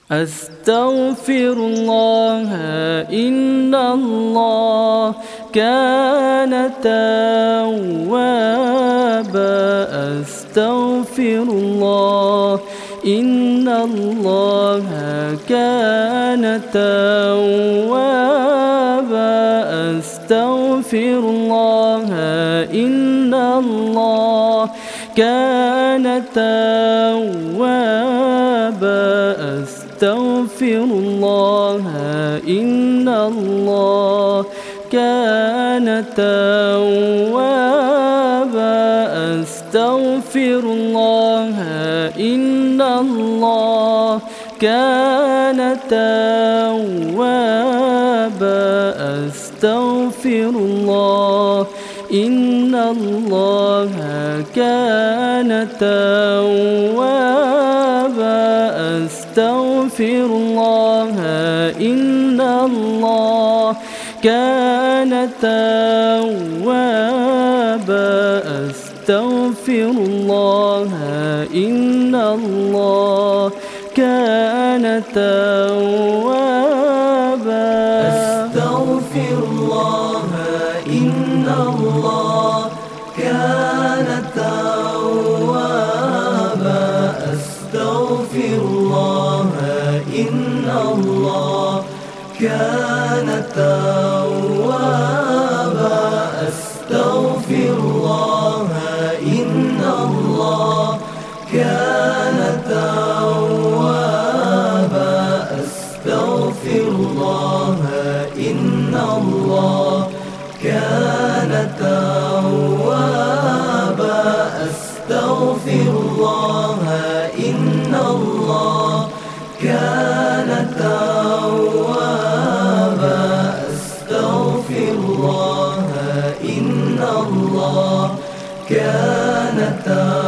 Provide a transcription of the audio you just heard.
أستغفر الله إن الله كان توابا. أستغفر الله إن الله كان توابا. أستغفر الله إن الله كان توابا. أستغفر الله إن الله كان توابا. أستغفر الله إن الله كان توابا. أستغفر الله إن الله كان توابا. أستغفر الله إن الله كان توابا. أستغفر الله إن الله كان توابا. أستغفر الله إن الله كان توابا. أستغفر الله إن الله كان توابا. أستغفر الله إن الله كان توابا. أستغفر الله إن الله كان توابا. أستغفر الله إن الله كان توابا. أستغفر الله إن الله كان توابا.